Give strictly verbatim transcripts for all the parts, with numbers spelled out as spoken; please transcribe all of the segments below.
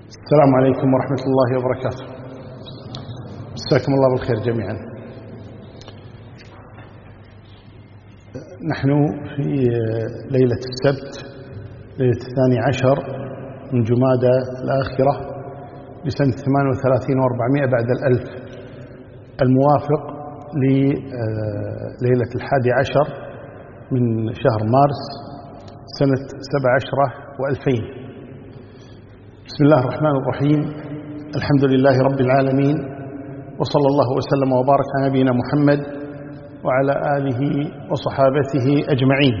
السلام عليكم ورحمة الله وبركاته. مساكم الله بالخير جميعا. نحن في ليلة السبت ليلة الثاني عشر من جمادى الآخرة بسنة ثمان وثلاثين وأربعمائة بعد الألف، الموافق لليلة الحادي عشر من شهر مارس سنة سبع عشرة وألفين. بسم الله الرحمن الرحيم. الحمد لله رب العالمين، وصلى الله وسلم وبارك على نبينا محمد وعلى آله وصحابته أجمعين.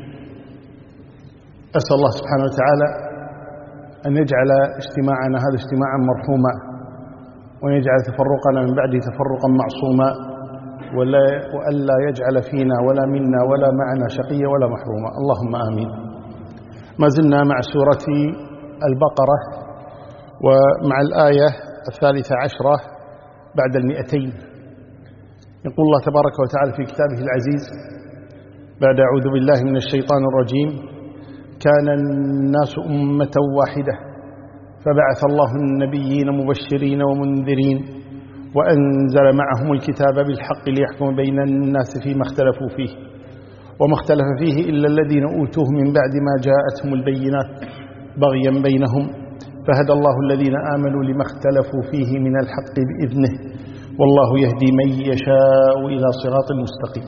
أسأل الله سبحانه وتعالى أن يجعل اجتماعنا هذا اجتماعا مرحوما، وأن يجعل تفرقنا من بعده تفرقا معصوما، وألا يجعل فينا ولا منا ولا معنا شقيا ولا محروما، اللهم آمين. ما زلنا مع سورة البقرة ومع الآية الثالثة عشرة بعد المئتين. يقول الله تبارك وتعالى في كتابه العزيز بعد أعوذ بالله من الشيطان الرجيم: كان الناس أمة واحدة فبعث الله النبيين مبشرين ومنذرين وأنزل معهم الكتاب بالحق ليحكم بين الناس فيما اختلفوا فيه وما اختلف فيه إلا الذين أوتوه من بعد ما جاءتهم البينات بغيا بينهم فهدى الله الذين آمنوا لما اختلفوا فيه من الحق بإذنه والله يهدي من يشاء إلى صراط مستقيم.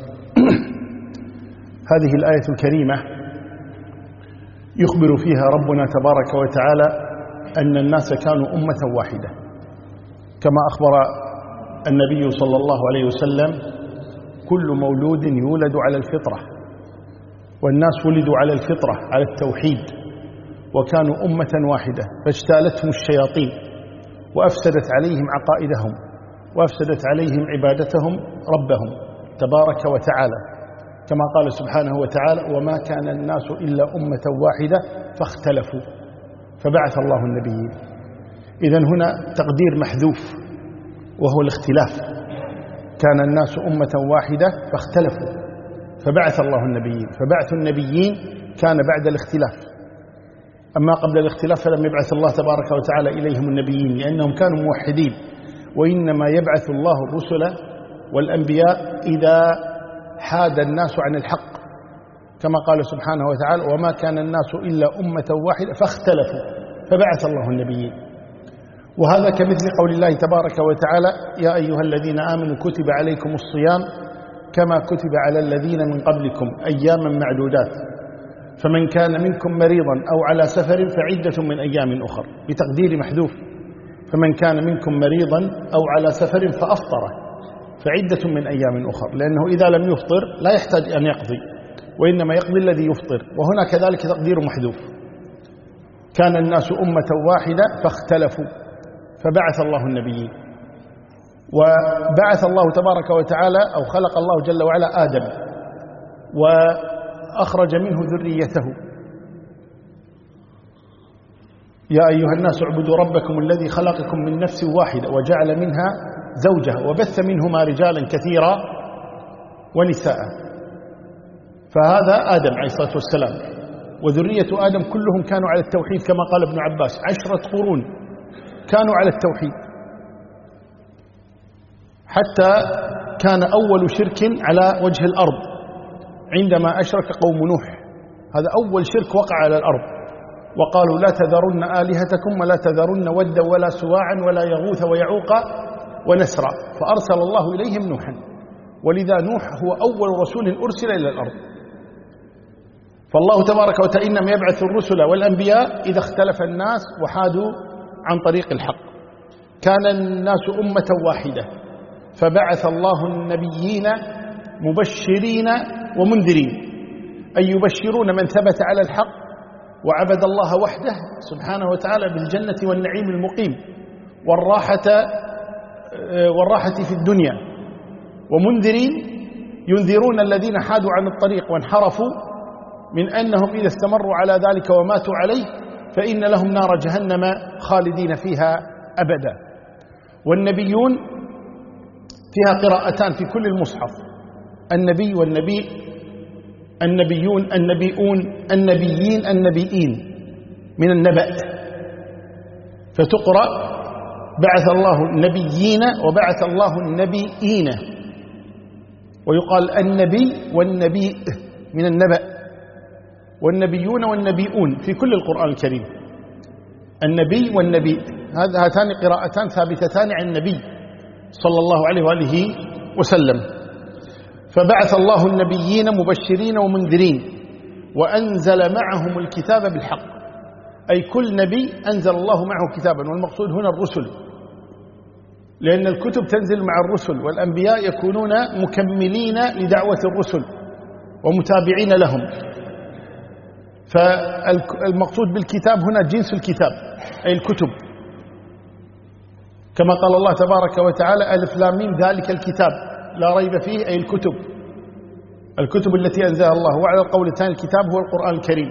هذه الآية الكريمة يخبر فيها ربنا تبارك وتعالى أن الناس كانوا أمة واحدة، كما أخبر النبي صلى الله عليه وسلم: كل مولود يولد على الفطرة، والناس ولدوا على الفطرة على التوحيد، وكانوا أمة واحدة فاجتالتهم الشياطين وأفسدت عليهم عقائدهم وأفسدت عليهم عبادتهم ربهم تبارك وتعالى، كما قال سبحانه وتعالى: وما كان الناس إلا أمة واحدة فاختلفوا فبعث الله النبيين. إذن هنا تقدير محذوف وهو الاختلاف. كان الناس أمة واحدة فاختلفوا فبعث الله النبيين، فبعث النبيين كان بعد الاختلاف. أما قبل الاختلاف فلم يبعث الله تبارك وتعالى إليهم النبيين لأنهم كانوا موحدين، وإنما يبعث الله الرسل والأنبياء إذا حاد الناس عن الحق، كما قال سبحانه وتعالى: وما كان الناس إلا أمة واحدة فاختلفوا فبعث الله النبيين. وهذا كمثل قول الله تبارك وتعالى: يا أيها الذين آمنوا كتب عليكم الصيام كما كتب على الذين من قبلكم أياما معدودات فمن كان منكم مريضا أو على سفر فعدة من أيام أخر، بتقدير محذوف. فمن كان منكم مريضا أو على سفر فأفطر فعدة من أيام أخر، لأنه إذا لم يفطر لا يحتاج أن يقضي، وإنما يقضي الذي يفطر، وهنا كذلك تقدير محذوف. كان الناس أمة واحدة فاختلفوا فبعث الله النبيين. وبعث الله تبارك وتعالى أو خلق الله جل وعلا آدم وأخرج منه ذريته: يا أيها الناس اعبدوا ربكم الذي خلقكم من نفس واحدة وجعل منها زوجها وبث منهما رجالا كثيرا ونساء. فهذا آدم عليه الصلاة والسلام، وذرية آدم كلهم كانوا على التوحيد، كما قال ابن عباس: عشرة قرون كانوا على التوحيد، حتى كان أول شرك على وجه الأرض عندما أشرك قوم نوح. هذا أول شرك وقع على الأرض، وقالوا: لا تذرن آلهتكم ولا تذرن ودا ولا سواعا ولا يغوث ويعوق ونسرا، فأرسل الله إليهم نوحا. ولذا نوح هو أول رسول أرسل إلى الأرض. فالله تبارك وتعالى إنما يبعث الرسل والأنبياء إذا اختلف الناس وحادوا عن طريق الحق. كان الناس أمة واحدة فبعث الله النبيين مبشرين ومنذرين، أي يبشرون من ثبت على الحق وعبد الله وحده سبحانه وتعالى بالجنة والنعيم المقيم والراحة والراحة في الدنيا، ومنذرين ينذرون الذين حادوا عن الطريق وانحرفوا من أنهم إذا استمروا على ذلك وماتوا عليه فإن لهم نار جهنم خالدين فيها أبدا. والنبيون فيها قراءتان في كل المصحف: النبي والنبي، النبيون النبيون النبيين النبيين من النبأ. فتقرأ بعث الله النبيين وبعث الله النبيين، ويقال النبي والنبي من النبأ، والنبيون والنبيون في كل القرآن الكريم. النبي والنبي هاتان قراءتان ثابتتان عن النبي صلى الله عليه وآله وسلم. فبعث الله النبيين مبشرين ومنذرين وأنزل معهم الكتاب بالحق، أي كل نبي أنزل الله معه كتابا، والمقصود هنا الرسل، لأن الكتب تنزل مع الرسل، والأنبياء يكونون مكملين لدعوة الرسل ومتابعين لهم. فالمقصود بالكتاب هنا جنس الكتاب أي الكتب، كما قال الله تبارك وتعالى ألف لام ميم ذلك الكتاب لا ريب فيه، أي الكتب الكتب التي أنزلها الله. وعلى القول الثاني الكتاب هو القرآن الكريم.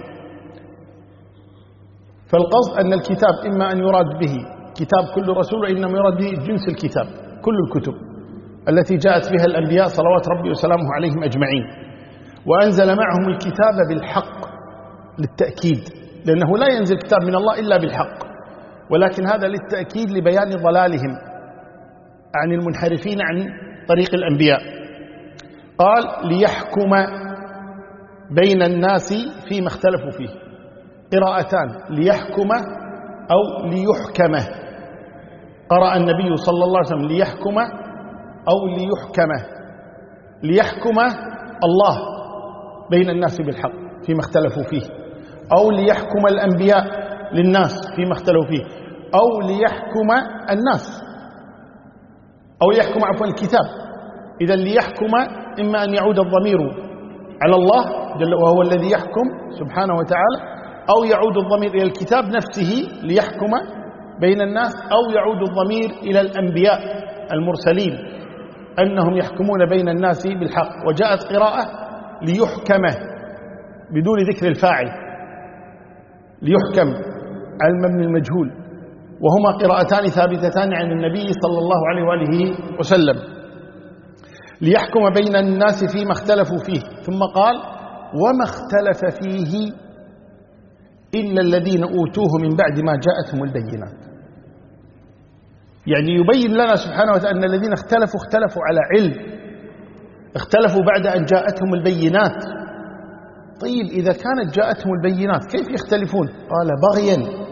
فالقصد أن الكتاب إما أن يراد به كتاب كل رسول، وإنما يراد به جنس الكتاب كل الكتب التي جاءت بها الأنبياء صلوات ربي وسلامه عليهم أجمعين. وأنزل معهم الكتاب بالحق للتأكيد، لأنه لا ينزل كتاب من الله إلا بالحق، ولكن هذا للتأكيد لبيان ضلالهم عن المنحرفين عن طريق الأنبياء. قال ليحكم بين الناس فيما اختلفوا فيه، قراءتان ليحكم أو ليحكمه. قرأ النبي صلى الله عليه وسلم ليحكم أو ليحكمه. ليحكم الله بين الناس بالحق فيما اختلفوا فيه، أو ليحكم الأنبياء للناس فيما اختلفوا فيه، أو ليحكم الناس، أو يحكم عفوا الكتاب. إذا ليحكم إما أن يعود الضمير على الله جل وهو الذي يحكم سبحانه وتعالى، أو يعود الضمير إلى الكتاب نفسه ليحكم بين الناس، أو يعود الضمير إلى الأنبياء المرسلين أنهم يحكمون بين الناس بالحق. وجاءت قراءة ليحكمه بدون ذكر الفاعل، ليحكم على المبني المجهول، وهما قراءتان ثابتتان عن النبي صلى الله عليه وآله وسلم. ليحكم بين الناس فيما اختلفوا فيه، ثم قال وما اختلف فيه إلا الذين أوتوه من بعد ما جاءتهم البينات. يعني يبين لنا سبحانه وتعالى أن الذين اختلفوا اختلفوا على علم، اختلفوا بعد أن جاءتهم البينات. طيب إذا كانت جاءتهم البينات كيف يختلفون؟ قال بغيا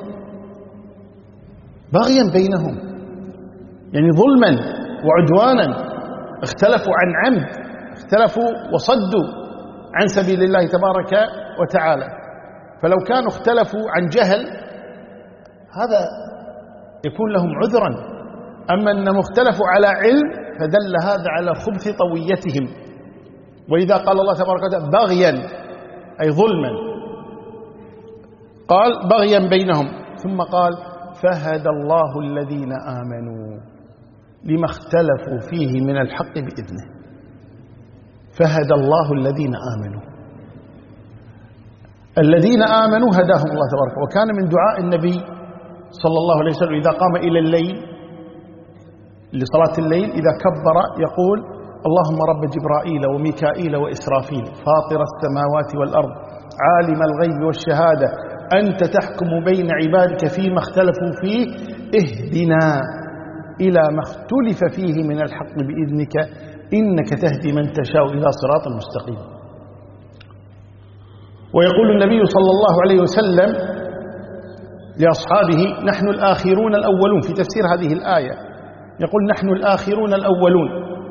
بغيا بينهم، يعني ظلما وعدوانا، اختلفوا عن عمد، اختلفوا وصدوا عن سبيل الله تبارك وتعالى. فلو كانوا اختلفوا عن جهل هذا يكون لهم عذرا، أما أنهم اختلفوا على علم فدل هذا على خبث طويتهم. وإذا قال الله تبارك وتعالى بغيا أي ظلما، قال بغيا بينهم، ثم قال فهدى الله الذين آمنوا لما اختلفوا فيه من الحق بإذنه. فهدى الله الذين آمنوا، الذين آمنوا هداهم الله تبارك. وكان من دعاء النبي صلى الله عليه وسلم إذا قام إلى الليل لصلاة الليل إذا كبر يقول اللهم رب جبرائيل وميكائيل وإسرافيل فاطر السماوات والأرض عالم الغيب والشهادة أنت تحكم بين عبادك فيما اختلفوا فيه اهدنا إلى ما اختلف فيه من الحق بإذنك إنك تهدي من تشاء إلى صراط مستقيم. ويقول النبي صلى الله عليه وسلم لأصحابه نحن الآخرون الأولون في تفسير هذه الآية، يقول نحن الآخرون الأولون،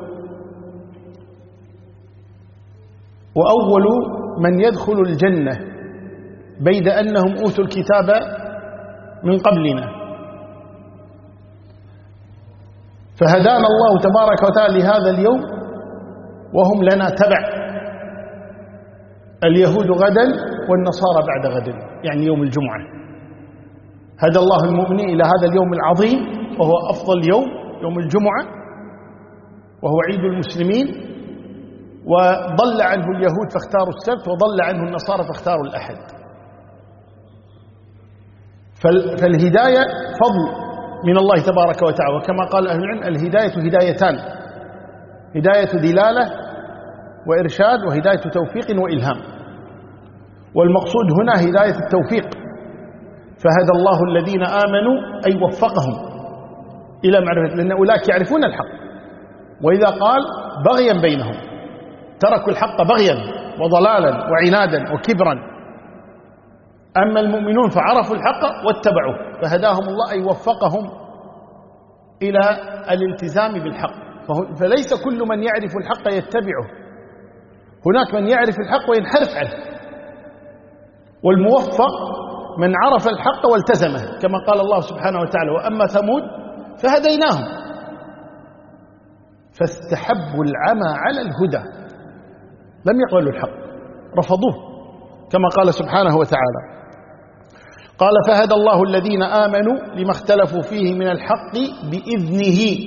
وأول من يدخل الجنة بيد أنهم أوتوا الكتاب من قبلنا. فهدانا الله تبارك وتعالى لهذا اليوم وهم لنا تبع، اليهود غدا والنصارى بعد غد، يعني يوم الجمعة. هدى الله المؤمنين إلى هذا اليوم العظيم وهو أفضل يوم، يوم الجمعة، وهو عيد المسلمين، وضل عنه اليهود فاختاروا السبت، وضل عنه النصارى فاختاروا الأحد. فالهداية فضل من الله تبارك وتعالى، وكما قال أهل العلم الهداية هدايتان، هداية دلالة وإرشاد، وهداية توفيق وإلهام. والمقصود هنا هداية التوفيق، فهدى الله الذين آمنوا أي وفقهم إلى معرفة، لأن أولئك يعرفون الحق. وإذا قال بغيا بينهم، تركوا الحق بغيا وضلالا وعنادا وكبرا. أما المؤمنون فعرفوا الحق واتبعوه، فهداهم الله أي وفقهم إلى الالتزام بالحق. فليس كل من يعرف الحق يتبعه، هناك من يعرف الحق وينحرف عنه، والموفق من عرف الحق والتزمه، كما قال الله سبحانه وتعالى: وأما ثمود فهديناهم فاستحبوا العمى على الهدى، لم يقبلوا الحق، رفضوه، كما قال سبحانه وتعالى. قال: فهدى الله الذين آمنوا لما اختلفوا فيه من الحق بإذنه،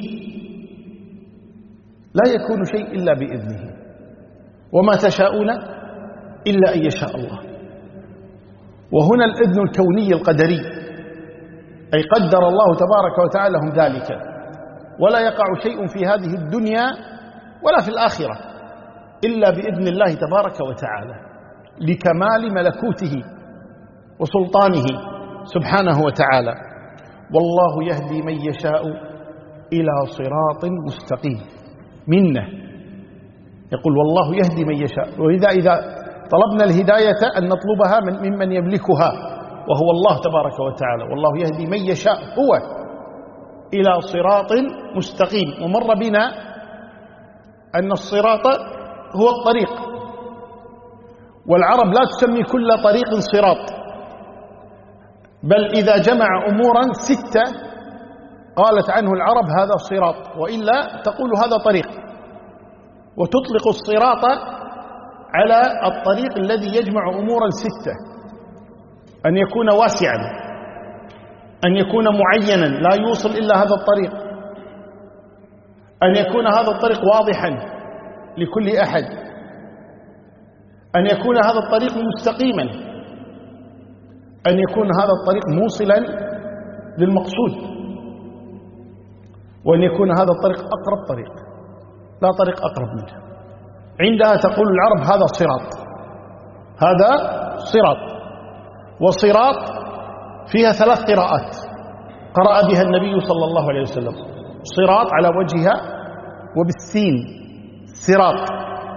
لا يكون شيء إلا بإذنه، وما تشاءون إلا أن يشاء الله. وهنا الإذن الكوني القدري، أي قدر الله تبارك وتعالى لهم ذلك، ولا يقع شيء في هذه الدنيا ولا في الآخرة إلا بإذن الله تبارك وتعالى، لكمال ملكوته وسلطانه سبحانه وتعالى. والله يهدي من يشاء إلى صراط مستقيم منه، يقول والله يهدي من يشاء. وإذا إذا طلبنا الهداية أن نطلبها من ممن يملكها، وهو الله تبارك وتعالى. والله يهدي من يشاء هو إلى صراط مستقيم. ومر بنا أن الصراط هو الطريق، والعرب لا تسمي كل طريق صراط، بل إذا جمع أمورا ستة قالت عنه العرب هذا صراط، وإلا تقول هذا طريق. وتطلق الصراط على الطريق الذي يجمع أمورا ستة: أن يكون واسعا، أن يكون معينا لا يوصل إلا هذا الطريق، أن يكون هذا الطريق واضحا لكل أحد، أن يكون هذا الطريق مستقيما، أن يكون هذا الطريق موصلا للمقصود، وأن يكون هذا الطريق أقرب طريق، لا طريق أقرب منه. عندها تقول العرب هذا صراط، هذا صراط. وصراط فيها ثلاث قراءات قرأ بها النبي صلى الله عليه وسلم: صراط على وجهها، وبالسين صراط،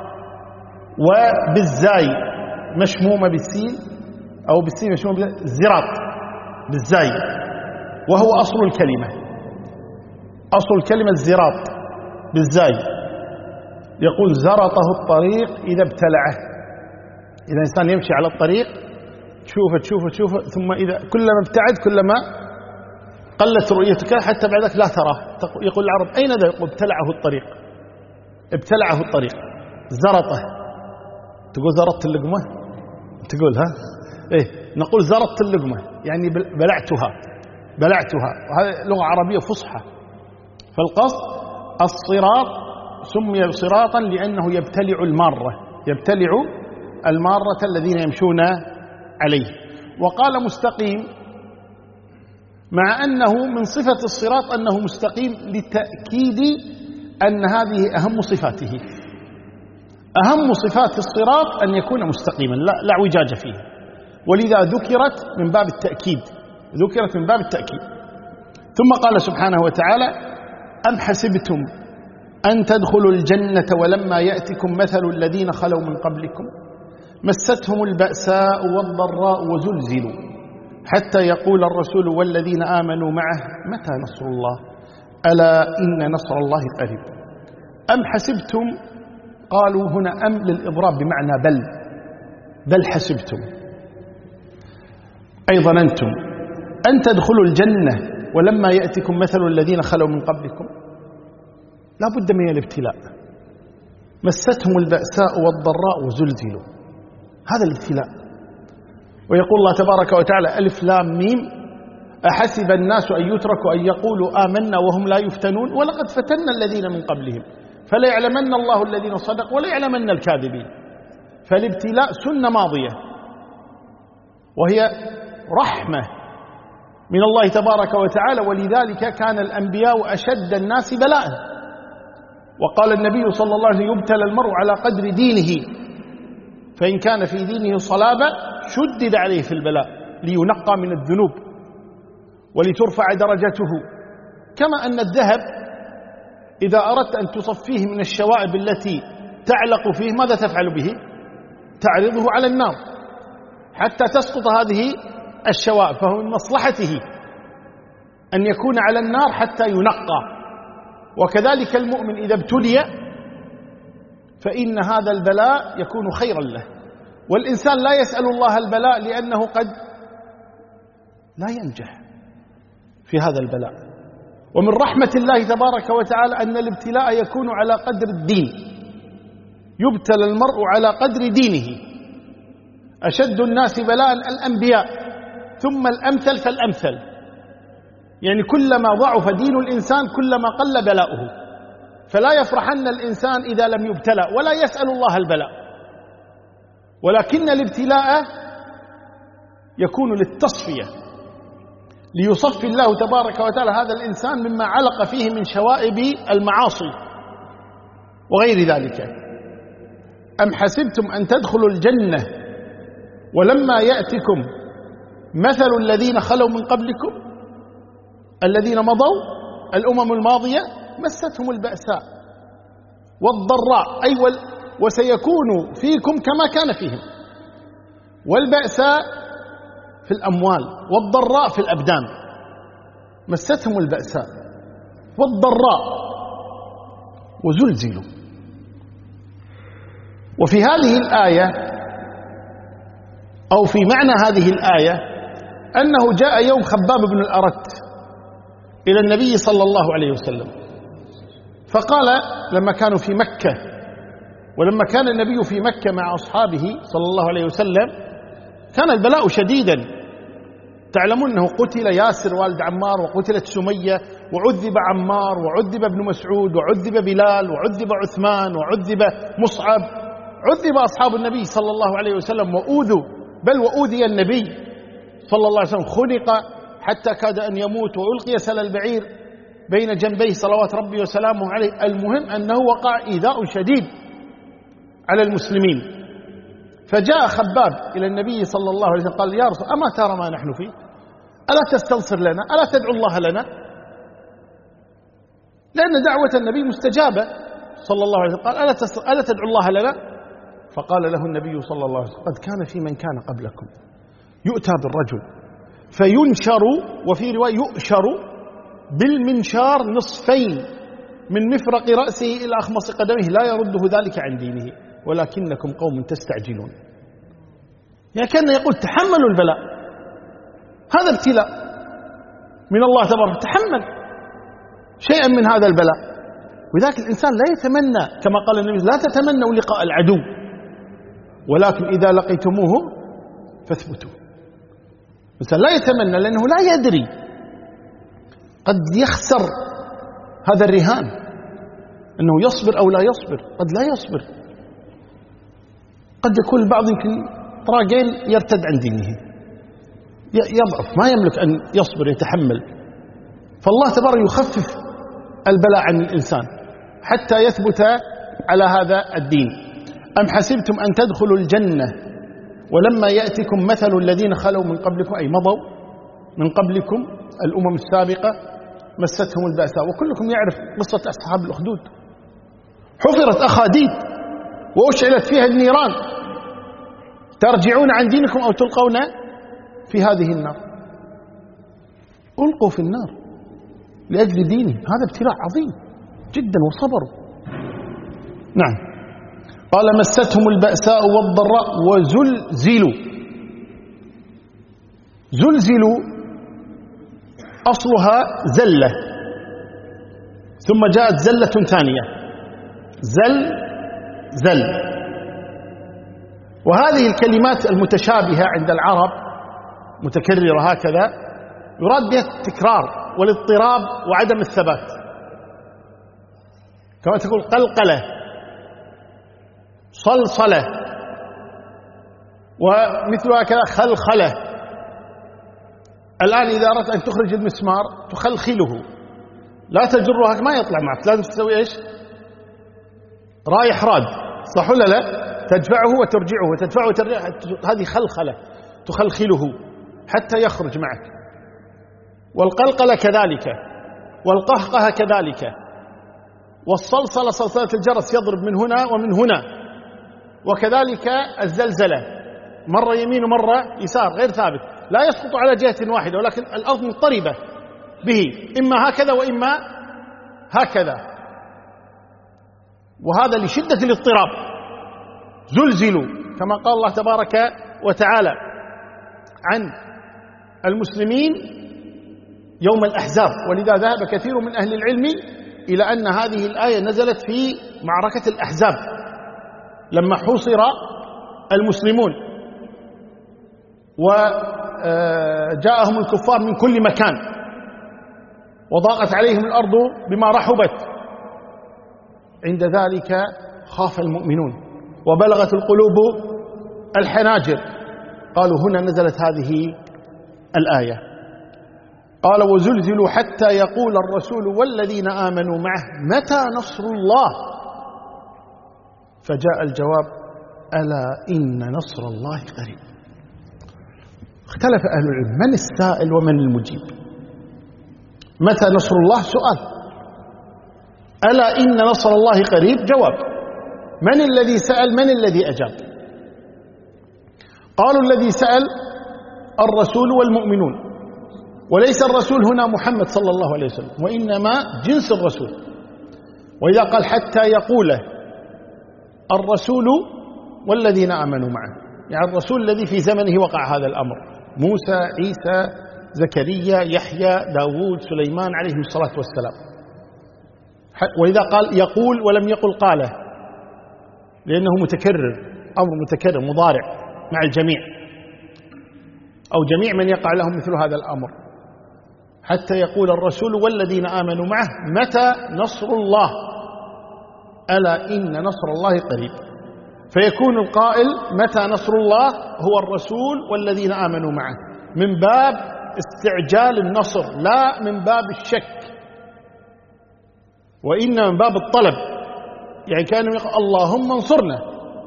وبالزاي مشمومة بالسين، أو بالسين مشمومة بالزراط بالزاي، وهو أصل الكلمة. أصل الكلمة الزراط بالزاي. يقول: زرطه الطريق إذا ابتلعه. إذا الإنسان يمشي على الطريق تشوفه تشوفه تشوفه، ثم إذا كلما ابتعد كلما قلت رؤيتك، حتى بعدك لا تراه. يقول العرب: أين ذا؟ يقول: ابتلعه الطريق، ابتلعه الطريق، زرطه. تقول زرطت اللقمة؟ تقول ها؟ إيه، نقول زرطت اللقمة يعني بلعتها بلعتها وهذه لغة عربية فصحى. فالقصد الصراط سمي صراطا لأنه يبتلع المارة، يبتلع المارة الذين يمشون عليه. وقال مستقيم، مع أنه من صفة الصراط أنه مستقيم لتأكيد أن هذه أهم صفاته. أهم صفات الصراط أن يكون مستقيما، لا, لا اعوجاج فيه، ولذا ذكرت من باب التأكيد، ذكرت من باب التأكيد. ثم قال سبحانه وتعالى: أم حسبتم أن تدخلوا الجنة ولما يأتكم مثل الذين خلوا من قبلكم مستهم البأساء والضراء وزلزلوا حتى يقول الرسول والذين آمنوا معه متى نصر الله ألا إن نصر الله قريب. أم حسبتم، قالوا هنا أم للإضراب بمعنى بل، بل حسبتم أي ظننتم أن تدخلوا الجنة ولما يأتكم مثل الذين خلوا من قبلكم. لا بد من الابتلاء. مستهم البأساء والضراء وزلزلوا، هذا الابتلاء. ويقول الله تبارك وتعالى: ألف لام ميم أحسب الناس أن يتركوا أن يقولوا آمنا وهم لا يفتنون ولقد فتنا الذين من قبلهم فلا يعلمن الله الذين صدقوا ولا يعلمن الكاذبين. فالابتلاء سنة ماضية، وهي رحمة من الله تبارك وتعالى، ولذلك كان الأنبياء أشد الناس بلاء. وقال النبي صلى الله عليه وسلم: يبتلى المرء على قدر دينه، فإن كان في دينه صلابة شدد عليه في البلاء لينقى من الذنوب ولترفع درجته. كما أن الذهب إذا أردت أن تصفيه من الشوائب التي تعلق فيه ماذا تفعل به؟ تعرضه على النار حتى تسقط هذه الشوائب، فهو من مصلحته أن يكون على النار حتى ينقى. وكذلك المؤمن إذا ابتلي فإن هذا البلاء يكون خيرا له. والإنسان لا يسأل الله البلاء لأنه قد لا ينجح في هذا البلاء. ومن رحمة الله تبارك وتعالى أن الابتلاء يكون على قدر الدين، يبتلى المرء على قدر دينه. أشد الناس بلاء الأنبياء ثم الأمثل فالأمثل، يعني كلما ضعف دين الإنسان كلما قل بلاؤه. فلا يفرحن الإنسان إذا لم يبتلى ولا يسأل الله البلاء، ولكن الابتلاء يكون للتصفية، ليصفي الله تبارك وتعالى هذا الإنسان مما علق فيه من شوائب المعاصي وغير ذلك. أم حسبتم أن تدخلوا الجنة ولما يأتكم مثل الذين خلوا من قبلكم الذين مضوا الأمم الماضية مستهم البأساء والضراء، أي وسيكون فيكم كما كان فيهم. والبأساء في الأموال والضراء في الأبدان، مستهم البأساء والضراء وزلزلوا. وفي هذه الآية أو في معنى هذه الآية أنه جاء يوم خباب بن الأرت إلى النبي صلى الله عليه وسلم فقال لما كانوا في مكة، ولما كان النبي في مكة مع أصحابه صلى الله عليه وسلم كان البلاء شديدا. تعلمون أنه قتل ياسر والد عمار وقتلت سمية وعذب عمار وعذب ابن مسعود وعذب بلال وعذب عثمان وعذب مصعب، عذب أصحاب النبي صلى الله عليه وسلم وأوذوا، بل وأوذي النبي صلى الله عليه وسلم، خنق حتى كاد أن يموت وألقي سل البعير بين جنبيه صلوات ربي وسلامه عليه. المهم أنه وقع إيذاء شديد على المسلمين. فجاء خباب إلى النبي صلى الله عليه وسلم قال يا رسول أما ترى ما نحن فيه؟ ألا تستنصر لنا؟ ألا تدعو الله لنا؟ لأن دعوة النبي مستجابة صلى الله عليه وسلم. قال ألا, ألا تدعو الله لنا؟ فقال له النبي صلى الله عليه وسلم قد كان في من كان قبلكم يؤتى بالرجل فينشر، وفي رواية يؤشر بالمنشار نصفين من مفرق رأسه إلى أخمص قدمه لا يرده ذلك عن دينه ولكنكم قوم تستعجلون. يعني كان يقول تحملوا البلاء، هذا ابتلاء من الله تبارك، تحمل شيئا من هذا البلاء. وذلك الإنسان لا يتمنى كما قال النبي لا تتمنوا لقاء العدو ولكن إذا لقيتموه فاثبتوا. الإنسان لا يتمنى لأنه لا يدري، قد يخسر هذا الرهان أنه يصبر أو لا يصبر، قد لا يصبر، قد يكون البعض يمكن طراقين يرتد عن دينه يضعف ما يملك أن يصبر يتحمل. فالله تبارك يخفف البلاء عن الإنسان حتى يثبت على هذا الدين. أم حسبتم أن تدخلوا الجنة ولما يأتكم مثل الذين خلوا من قبلكم، أي مضوا من قبلكم الأمم السابقة مستهم البأساء. وكلكم يعرف قصة أصحاب الأخدود، حفرت أخاديد وأشعلت فيها النيران، ترجعون عن دينكم أو تلقون في هذه النار. ألقوا في النار لأجل دينه، هذا ابتلاء عظيم جدا وصبروا. نعم. قال مستهم البأساء والضراء وزلزلوا. زلزلوا أصلها زلة ثم جاءت زلة ثانية، زل زل. وهذه الكلمات المتشابهة عند العرب متكررة هكذا يراد بها التكرار والاضطراب وعدم الثبات، كما تقول قلقلة، صلصلة، ومثلها كذا خلخلة. الآن إذا أردت أن تخرج المسمار تخلخله، لا تجره ما يطلع معك، لازم تسوي إيش؟ رايح راد، صح ولا لا؟ تدفعه وترجعه وتدفعه وترجعه، هذه خلخلة، تخلخله حتى يخرج معك. والقلقلة كذلك، والقهقه كذلك، والصلصلة صلصلة الجرس يضرب من هنا ومن هنا، وكذلك الزلزلة مرة يمين ومرة يسار غير ثابت، لا يسقط على جهة واحدة، ولكن الأرض مضطربة به، إما هكذا وإما هكذا، وهذا لشدة الاضطراب. زلزلوا كما قال الله تبارك وتعالى عن المسلمين يوم الأحزاب. ولذا ذهب كثير من أهل العلم إلى أن هذه الآية نزلت في معركة الأحزاب لما حوصر المسلمون وجاءهم الكفار من كل مكان وضاقت عليهم الأرض بما رحبت. عند ذلك خاف المؤمنون وبلغت القلوب الحناجر، قالوا هنا نزلت هذه الآية. قال وزلزلوا حتى يقول الرسول والذين آمنوا معه متى نصر الله، فجاء الجواب ألا إن نصر الله قريب. اختلف أهل العلم من السائل ومن المجيب. متى نصر الله سؤال، ألا إن نصر الله قريب جواب. من الذي سأل من الذي أجاب؟ قالوا الذي سأل الرسول والمؤمنون، وليس الرسول هنا محمد صلى الله عليه وسلم، وإنما جنس الرسول. وإذا قال حتى يقول الرسول والذين آمنوا معه، يعني الرسول الذي في زمنه وقع هذا الأمر، موسى، عيسى، زكريا، يحيى، داود، سليمان عليهم الصلاة والسلام. وإذا قال يقول ولم يقل قاله، لأنه متكرر، أمر متكرر مضارع مع الجميع أو جميع من يقع لهم مثل هذا الأمر. حتى يقول الرسول والذين آمنوا معه متى نصر الله، ألا إن نصر الله قريب. فيكون القائل متى نصر الله هو الرسول والذين آمنوا معه من باب استعجال النصر، لا من باب الشك، وإنما من باب الطلب. يعني كانوا يقول اللهم انصرنا.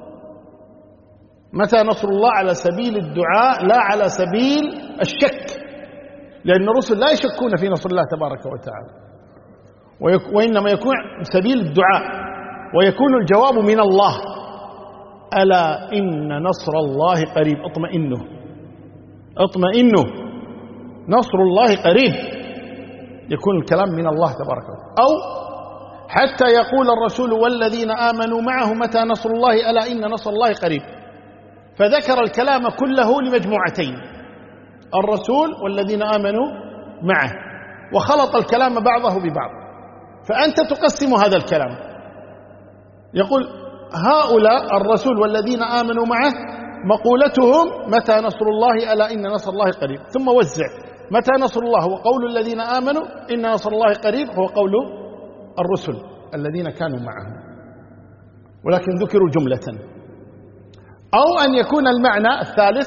متى نصر الله على سبيل الدعاء لا على سبيل الشك، لأن الرسل لا يشكون في نصر الله تبارك وتعالى، وإنما يكون سبيل الدعاء، ويكون الجواب من الله. ألا إن نصر الله قريب، اطمئنوا اطمئنوا نصر الله قريب، يكون الكلام من الله تبارك وتعالى. أو حتى يقول الرسول والذين آمنوا معه متى نصر الله، ألا إن نصر الله قريب. فذكر الكلام كله لمجموعتين، الرسول والذين آمنوا معه، وخلط الكلام بعضه ببعض. فأنت تقسم هذا الكلام، يقول هؤلاء الرسول والذين آمنوا معه مقولتهم متى نصر الله، ألا إن نصر الله قريب، ثم وزع متى نصر الله هو قول الذين آمنوا، إن نصر الله قريب هو قول الرسل الذين كانوا معه، ولكن ذكروا جملة. أو أن يكون المعنى الثالث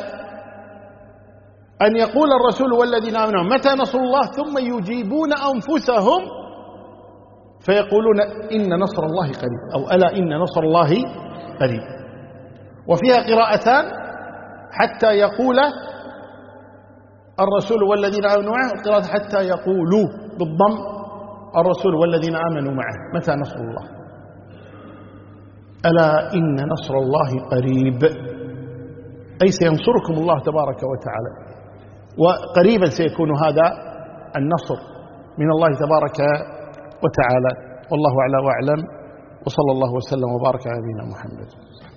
أن يقول الرسول والذين آمنوا متى نصر الله، ثم يجيبون أنفسهم فيقولون إن نصر الله قريب، أو ألا إن نصر الله قريب. وفيها قراءتان، حتى يقول الرسول والذين آمنوا معه، قراءة حتى يقولوا بالضم الرسول والذين آمنوا معه متى نصر الله، ألا إن نصر الله قريب، أي سينصركم الله تبارك وتعالى، وقريبا سيكون هذا النصر من الله تبارك وتعالى. والله أعلى وأعلم، وصلى الله وسلم وبارك على نبينا محمد.